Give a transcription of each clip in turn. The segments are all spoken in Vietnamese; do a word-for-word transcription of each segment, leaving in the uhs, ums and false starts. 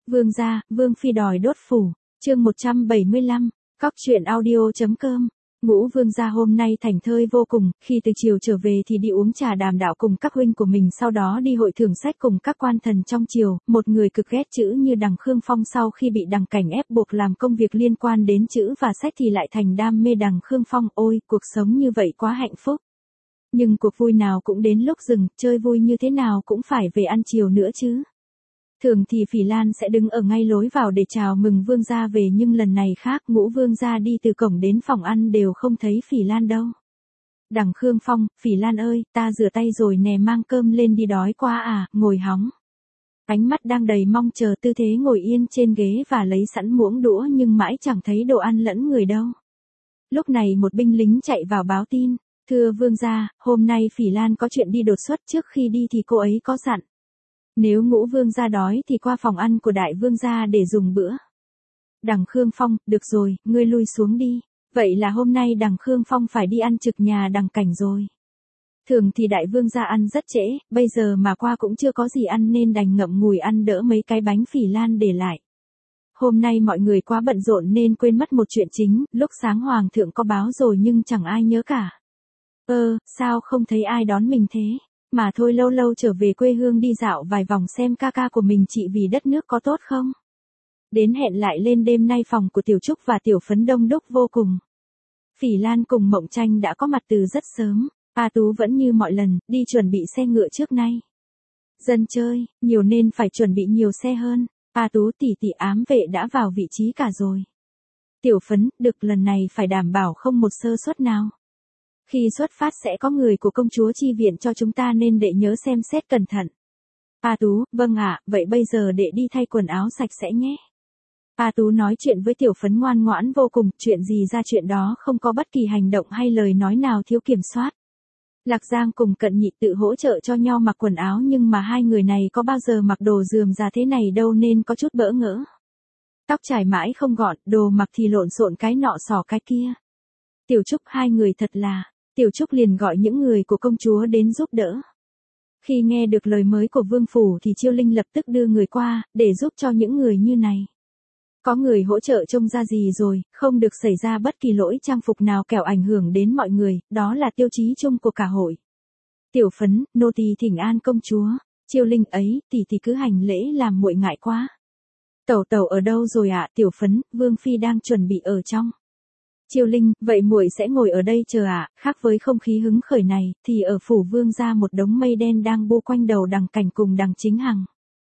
Vương gia, Vương phi đòi đốt phủ, chương một trăm bảy mươi lăm, cóc truyện audio.com. Ngũ Vương gia hôm nay thảnh thơi vô cùng, khi từ chiều trở về thì đi uống trà đàm đạo cùng các huynh của mình, sau đó đi hội thưởng sách cùng các quan thần trong triều. Một người cực ghét chữ như Đằng Khương Phong sau khi bị Đằng Cảnh ép buộc làm công việc liên quan đến chữ và sách thì lại thành đam mê Đằng Khương Phong. Ôi, cuộc sống như vậy quá hạnh phúc. Nhưng cuộc vui nào cũng đến lúc dừng, chơi vui như thế nào cũng phải về ăn chiều nữa chứ. Thường thì Phỉ Lan sẽ đứng ở ngay lối vào để chào mừng Vương gia về, nhưng lần này khác, Ngũ Vương gia đi từ cổng đến phòng ăn đều không thấy Phỉ Lan đâu. Đằng Khương Phong, Phỉ Lan ơi, ta rửa tay rồi nè, mang cơm lên đi, đói quá à, ngồi hóng. Ánh mắt đang đầy mong chờ, tư thế ngồi yên trên ghế và lấy sẵn muỗng đũa nhưng mãi chẳng thấy đồ ăn lẫn người đâu. Lúc này một binh lính chạy vào báo tin, thưa Vương gia, hôm nay Phỉ Lan có chuyện đi đột xuất, trước khi đi thì cô ấy có dặn. Nếu Ngũ Vương gia đói thì qua phòng ăn của Đại Vương gia để dùng bữa. Đằng Khương Phong, được rồi, ngươi lui xuống đi. Vậy là hôm nay Đằng Khương Phong phải đi ăn trực nhà Đằng Cảnh rồi. Thường thì Đại Vương gia ăn rất trễ, bây giờ mà qua cũng chưa có gì ăn nên đành ngậm ngùi ăn đỡ mấy cái bánh Phỉ Lan để lại. Hôm nay mọi người quá bận rộn nên quên mất một chuyện chính, lúc sáng Hoàng thượng có báo rồi nhưng chẳng ai nhớ cả. Ơ, sao không thấy ai đón mình thế? Mà thôi, lâu lâu trở về quê hương đi dạo vài vòng xem ca ca của mình chị vì đất nước có tốt không. Đến hẹn lại lên đêm nay phòng của Tiểu Trúc và Tiểu Phấn đông đúc vô cùng. Phỉ Lan cùng Mộng Tranh đã có mặt từ rất sớm, A Tú vẫn như mọi lần, đi chuẩn bị xe ngựa trước nay. Dân chơi, nhiều nên phải chuẩn bị nhiều xe hơn. A Tú tỷ tỷ, ám vệ đã vào vị trí cả rồi. Tiểu Phấn, được, lần này phải đảm bảo không một sơ suất nào. Khi xuất phát sẽ có người của công chúa chi viện cho chúng ta nên đệ nhớ xem xét cẩn thận. A Tú, vâng ạ, vậy bây giờ đệ đi thay quần áo sạch sẽ nhé. A Tú nói chuyện với Tiểu Phấn ngoan ngoãn vô cùng, chuyện gì ra chuyện đó, không có bất kỳ hành động hay lời nói nào thiếu kiểm soát. Lạc Giang cùng Cận Nhị tự hỗ trợ cho nhau mặc quần áo, nhưng mà hai người này có bao giờ mặc đồ rườm rà thế này đâu nên có chút bỡ ngỡ. Tóc trải mãi không gọn, đồ mặc thì lộn xộn cái nọ xỏ cái kia. Tiểu Trúc, hai người thật là... Tiểu Trúc liền gọi những người của công chúa đến giúp đỡ. Khi nghe được lời mới của Vương Phủ thì Chiêu Linh lập tức đưa người qua, để giúp cho những người như này. Có người hỗ trợ trông ra gì rồi, không được xảy ra bất kỳ lỗi trang phục nào kẻo ảnh hưởng đến mọi người, đó là tiêu chí chung của cả hội. Tiểu Phấn, nô tỳ thỉnh an công chúa. Chiêu Linh, ấy, tỷ tỷ cứ hành lễ làm muội ngại quá. Tẩu tẩu ở đâu rồi ạ? Tiểu Phấn, Vương phi đang chuẩn bị ở trong. Chiêu Linh, vậy muội sẽ ngồi ở đây chờ ạ. Khác với không khí hứng khởi này, thì ở phủ Vương gia một đống mây đen đang bu quanh đầu Đằng Cảnh cùng Đằng Chính Hằng.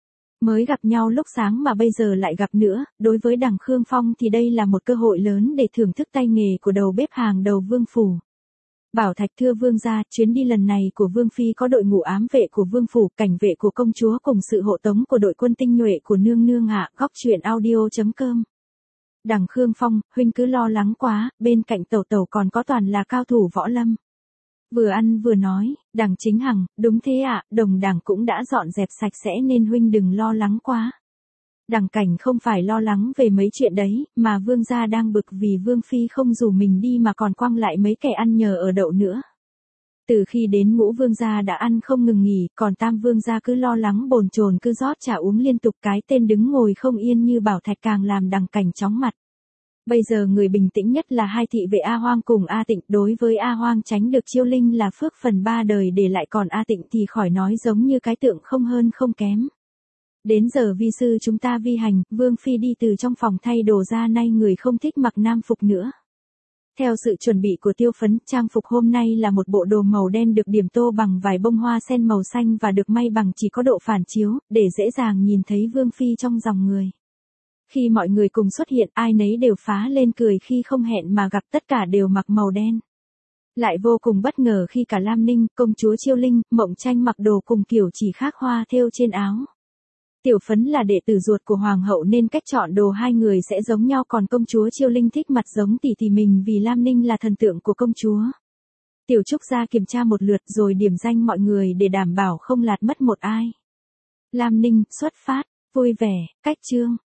Mới gặp nhau lúc sáng mà bây giờ lại gặp nữa, đối với Đằng Khương Phong thì đây là một cơ hội lớn để thưởng thức tay nghề của đầu bếp hàng đầu Vương phủ. Bảo Thạch, thưa Vương gia, chuyến đi lần này của Vương phi có đội ngũ ám vệ của Vương phủ, cảnh vệ của công chúa cùng sự hộ tống của đội quân tinh nhuệ của nương nương ạ. Góc truyện audio.com. Đằng Khương Phong, huynh cứ lo lắng quá, bên cạnh tẩu tẩu còn có toàn là cao thủ võ lâm. Vừa ăn vừa nói, Đằng Chính Hằng, đúng thế ạ, đồng đảng cũng đã dọn dẹp sạch sẽ nên huynh đừng lo lắng quá. Đằng Cảnh không phải lo lắng về mấy chuyện đấy, mà Vương gia đang bực vì Vương phi không rủ mình đi mà còn quăng lại mấy kẻ ăn nhờ ở đậu nữa. Từ khi đến Ngũ Vương gia đã ăn không ngừng nghỉ, còn Tam Vương gia cứ lo lắng bồn chồn cứ rót trà uống liên tục, cái tên đứng ngồi không yên như Bảo Thạch càng làm Đằng Cảnh chóng mặt. Bây giờ người bình tĩnh nhất là hai thị vệ A Hoang cùng A Tịnh, đối với A Hoang tránh được Chiêu Linh là phước phần ba đời để lại, còn A Tịnh thì khỏi nói, giống như cái tượng không hơn không kém. Đến giờ vi sư chúng ta vi hành, Vương phi đi từ trong phòng thay đồ ra, nay người không thích mặc nam phục nữa. Theo sự chuẩn bị của Tiêu Phấn, trang phục hôm nay là một bộ đồ màu đen được điểm tô bằng vài bông hoa sen màu xanh và được may bằng chỉ có độ phản chiếu, để dễ dàng nhìn thấy Vương phi trong dòng người. Khi mọi người cùng xuất hiện, ai nấy đều phá lên cười khi không hẹn mà gặp, tất cả đều mặc màu đen. Lại vô cùng bất ngờ khi cả Lam Ninh, công chúa Chiêu Linh, Mộng Tranh mặc đồ cùng kiểu chỉ khác hoa thêu trên áo. Tiểu Phấn là đệ tử ruột của hoàng hậu nên cách chọn đồ hai người sẽ giống nhau, còn công chúa Chiêu Linh thích mặt giống tỷ tỷ mình vì Lam Ninh là thần tượng của công chúa. Tiểu Trúc ra kiểm tra một lượt rồi điểm danh mọi người để đảm bảo không lạt mất một ai. Lam Ninh, xuất phát, vui vẻ, cách chương.